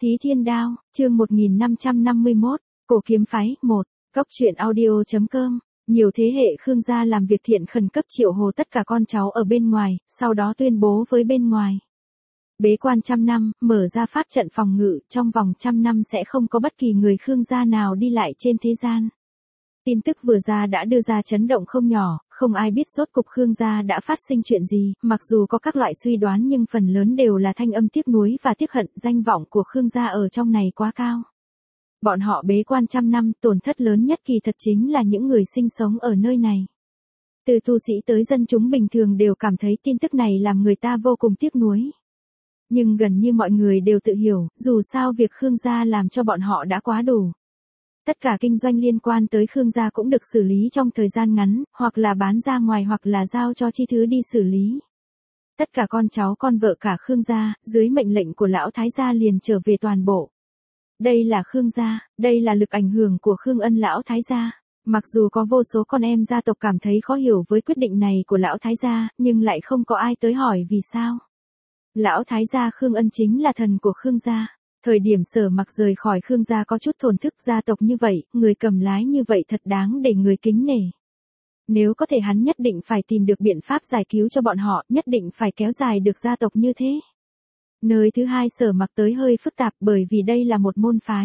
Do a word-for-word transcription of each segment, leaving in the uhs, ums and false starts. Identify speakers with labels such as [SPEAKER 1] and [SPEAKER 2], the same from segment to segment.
[SPEAKER 1] Thí Thiên Đao, chương một nghìn năm trăm năm mươi mốt, Cổ Kiếm Phái, một, Cốc truyện audio chấm com. Nhiều thế hệ Khương gia làm việc thiện khẩn cấp triệu hồ tất cả con cháu ở bên ngoài, sau đó tuyên bố với bên ngoài. Bế quan trăm năm, mở ra pháp trận phòng ngự, trong vòng trăm năm sẽ không có bất kỳ người Khương gia nào đi lại trên thế gian. Tin tức vừa ra đã đưa ra chấn động không nhỏ, không ai biết rốt cục Khương gia đã phát sinh chuyện gì, mặc dù có các loại suy đoán nhưng phần lớn đều là thanh âm tiếc nuối và tiếc hận, danh vọng của Khương gia ở trong này quá cao. Bọn họ bế quan trăm năm, tổn thất lớn nhất kỳ thật chính là những người sinh sống ở nơi này. Từ tu sĩ tới dân chúng bình thường đều cảm thấy tin tức này làm người ta vô cùng tiếc nuối. Nhưng gần như mọi người đều tự hiểu, dù sao việc Khương gia làm cho bọn họ đã quá đủ. Tất cả kinh doanh liên quan tới Khương gia cũng được xử lý trong thời gian ngắn, hoặc là bán ra ngoài hoặc là giao cho chi thứ đi xử lý. Tất cả con cháu con vợ cả Khương gia, dưới mệnh lệnh của lão thái gia liền trở về toàn bộ. Đây là Khương gia, đây là lực ảnh hưởng của Khương Ân lão thái gia. Mặc dù có vô số con em gia tộc cảm thấy khó hiểu với quyết định này của lão thái gia, nhưng lại không có ai tới hỏi vì sao. Lão thái gia Khương Ân chính là thần của Khương gia. Thời điểm Sở Mặc rời khỏi Khương gia có chút thổn thức, gia tộc như vậy, người cầm lái như vậy thật đáng để người kính nể. Nếu có thể hắn nhất định phải tìm được biện pháp giải cứu cho bọn họ, nhất định phải kéo dài được gia tộc như thế. Nơi thứ hai Sở Mặc tới hơi phức tạp bởi vì đây là một môn phái.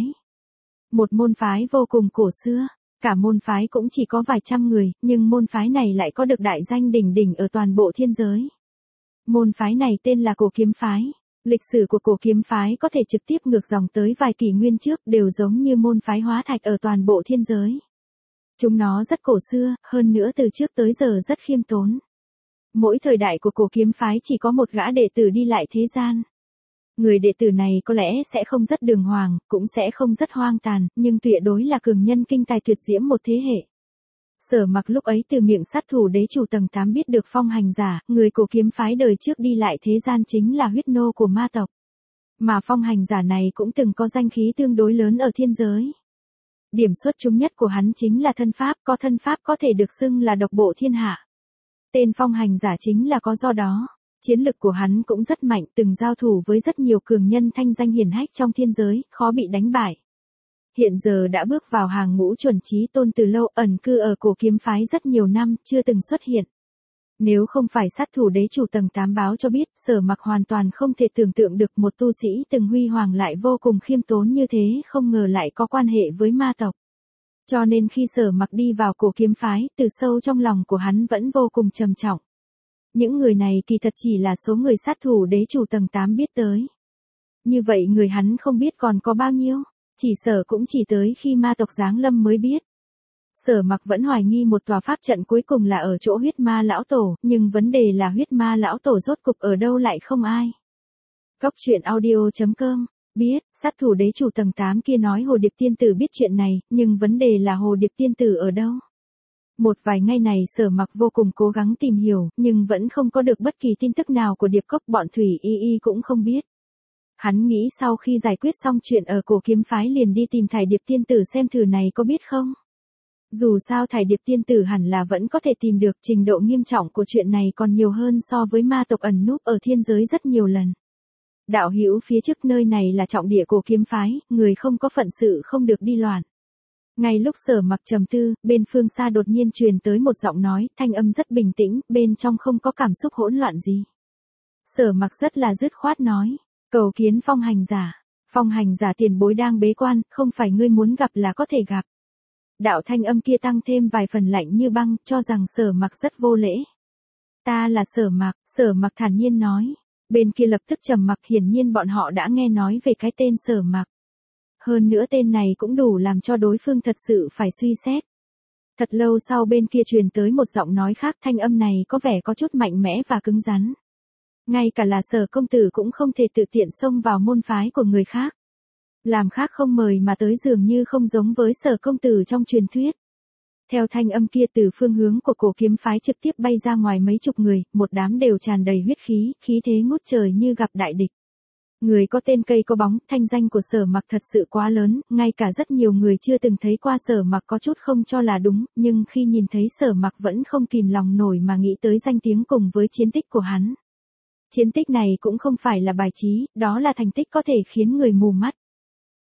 [SPEAKER 1] Một môn phái vô cùng cổ xưa, cả môn phái cũng chỉ có vài trăm người, nhưng môn phái này lại có được đại danh đỉnh đỉnh ở toàn bộ thiên giới. Môn phái này tên là Cổ Kiếm Phái. Lịch sử của Cổ Kiếm Phái có thể trực tiếp ngược dòng tới vài kỷ nguyên trước, đều giống như môn phái hóa thạch ở toàn bộ thiên giới. Chúng nó rất cổ xưa, hơn nữa từ trước tới giờ rất khiêm tốn. Mỗi thời đại của Cổ Kiếm Phái chỉ có một gã đệ tử đi lại thế gian. Người đệ tử này có lẽ sẽ không rất đường hoàng, cũng sẽ không rất hoang tàn, nhưng tuyệt đối là cường nhân kinh tài tuyệt diễm một thế hệ. Sở Mặc lúc ấy từ miệng sát thủ đế chủ tầng tám biết được Phong Hành Giả, người Cổ Kiếm Phái đời trước đi lại thế gian chính là huyết nô của ma tộc. Mà Phong Hành Giả này cũng từng có danh khí tương đối lớn ở thiên giới. Điểm xuất chúng nhất của hắn chính là thân pháp, có thân pháp có thể được xưng là độc bộ thiên hạ. Tên Phong Hành Giả chính là có do đó. Chiến lực của hắn cũng rất mạnh, từng giao thủ với rất nhiều cường nhân thanh danh hiển hách trong thiên giới, khó bị đánh bại. Hiện giờ đã bước vào hàng ngũ chuẩn chí tôn từ lâu, ẩn cư ở Cổ Kiếm Phái rất nhiều năm, chưa từng xuất hiện. Nếu không phải sát thủ đế chủ tầng tám báo cho biết, Sở Mặc hoàn toàn không thể tưởng tượng được một tu sĩ từng huy hoàng lại vô cùng khiêm tốn như thế, không ngờ lại có quan hệ với ma tộc. Cho nên khi Sở Mặc đi vào Cổ Kiếm Phái, từ sâu trong lòng của hắn vẫn vô cùng trầm trọng. Những người này kỳ thật chỉ là số người sát thủ đế chủ tầng tám biết tới. Như vậy người hắn không biết còn có bao nhiêu, chỉ sợ cũng chỉ tới khi ma tộc giáng lâm mới biết. Sở Mặc vẫn hoài nghi một tòa pháp trận cuối cùng là ở chỗ huyết ma lão tổ, nhưng vấn đề là huyết ma lão tổ rốt cục ở đâu lại không ai. Cốc truyện audio chấm com, biết, sát thủ đế chủ tầng tám kia nói Hồ Điệp Tiên Tử biết chuyện này, nhưng vấn đề là Hồ Điệp Tiên Tử ở đâu. Một vài ngày này Sở Mặc vô cùng cố gắng tìm hiểu, nhưng vẫn không có được bất kỳ tin tức nào của Điệp Cốc, bọn Thủy Y Y cũng không biết. Hắn nghĩ sau khi giải quyết xong chuyện ở Cổ Kiếm Phái liền đi tìm Thải Điệp Tiên Tử xem thử này có biết không. Dù sao Thải Điệp Tiên Tử hẳn là vẫn có thể tìm được, trình độ nghiêm trọng của chuyện này còn nhiều hơn so với ma tộc ẩn núp ở thiên giới rất nhiều lần. Đạo hữu, phía trước nơi này là trọng địa Cổ Kiếm Phái, người không có phận sự không được đi loạn. Ngay lúc Sở Mặc trầm tư, bên phương xa đột nhiên truyền tới một giọng nói, thanh âm rất bình tĩnh, bên trong không có cảm xúc hỗn loạn gì. Sở Mặc rất là dứt khoát nói, cầu kiến Phong Hành Giả. Phong Hành Giả tiền bối đang bế quan, không phải ngươi muốn gặp là có thể gặp. Đạo thanh âm kia tăng thêm vài phần lạnh như băng, cho rằng Sở Mặc rất vô lễ. Ta là Sở Mặc, Sở Mặc thản nhiên nói. Bên kia lập tức trầm mặc, hiển nhiên bọn họ đã nghe nói về cái tên Sở Mặc. Hơn nữa tên này cũng đủ làm cho đối phương thật sự phải suy xét. Thật lâu sau bên kia truyền tới một giọng nói khác, thanh âm này có vẻ có chút mạnh mẽ và cứng rắn. Ngay cả là Sở công tử cũng không thể tự tiện xông vào môn phái của người khác. Làm khác không mời mà tới dường như không giống với Sở công tử trong truyền thuyết. Theo thanh âm kia từ phương hướng của Cổ Kiếm Phái trực tiếp bay ra ngoài mấy chục người, một đám đều tràn đầy huyết khí, khí thế ngút trời như gặp đại địch. Người có tên cây có bóng, thanh danh của Sở Mặc thật sự quá lớn, ngay cả rất nhiều người chưa từng thấy qua Sở Mặc có chút không cho là đúng, nhưng khi nhìn thấy Sở Mặc vẫn không kìm lòng nổi mà nghĩ tới danh tiếng cùng với chiến tích của hắn. Chiến tích này cũng không phải là bài trí, đó là thành tích có thể khiến người mù mắt.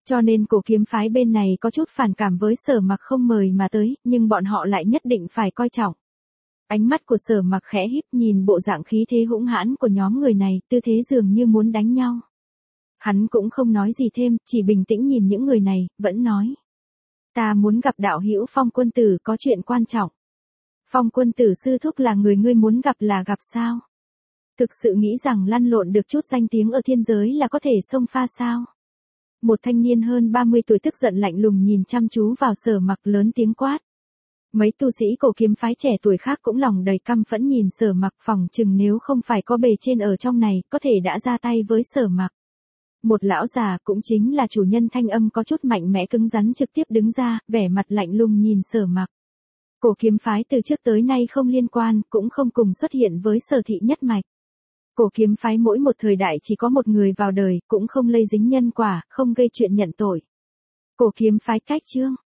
[SPEAKER 1] Cho nên cổ kiếm phái bên này có chút phản cảm với Sở Mặc không mời mà tới, nhưng bọn họ lại nhất định phải coi trọng. Ánh mắt của Sở Mặc khẽ híp, nhìn bộ dạng khí thế hũng hãn của nhóm người này, tư thế dường như muốn đánh nhau. Hắn cũng không nói gì thêm, chỉ bình tĩnh nhìn những người này, vẫn nói. Ta muốn gặp đạo hữu Phong quân tử, có chuyện quan trọng. Phong quân tử sư thúc là người ngươi muốn gặp là gặp sao? Thực sự nghĩ rằng lăn lộn được chút danh tiếng ở thiên giới là có thể xông pha sao? Một thanh niên hơn ba mươi tuổi tức giận lạnh lùng nhìn chăm chú vào Sở Mặc, lớn tiếng quát. Mấy tu sĩ cổ kiếm phái trẻ tuổi khác cũng lòng đầy căm phẫn nhìn Sở Mặc, phỏng chừng nếu không phải có bề trên ở trong này, có thể đã ra tay với Sở Mặc. Một lão già, cũng chính là chủ nhân thanh âm có chút mạnh mẽ cứng rắn, trực tiếp đứng ra, vẻ mặt lạnh lùng nhìn Sở Mặc. Cổ kiếm phái từ trước tới nay không liên quan, cũng không cùng xuất hiện với Sở thị nhất mạch. Cổ kiếm phái mỗi một thời đại chỉ có một người vào đời, cũng không lây dính nhân quả, không gây chuyện nhận tội. Cổ kiếm phái cách chương,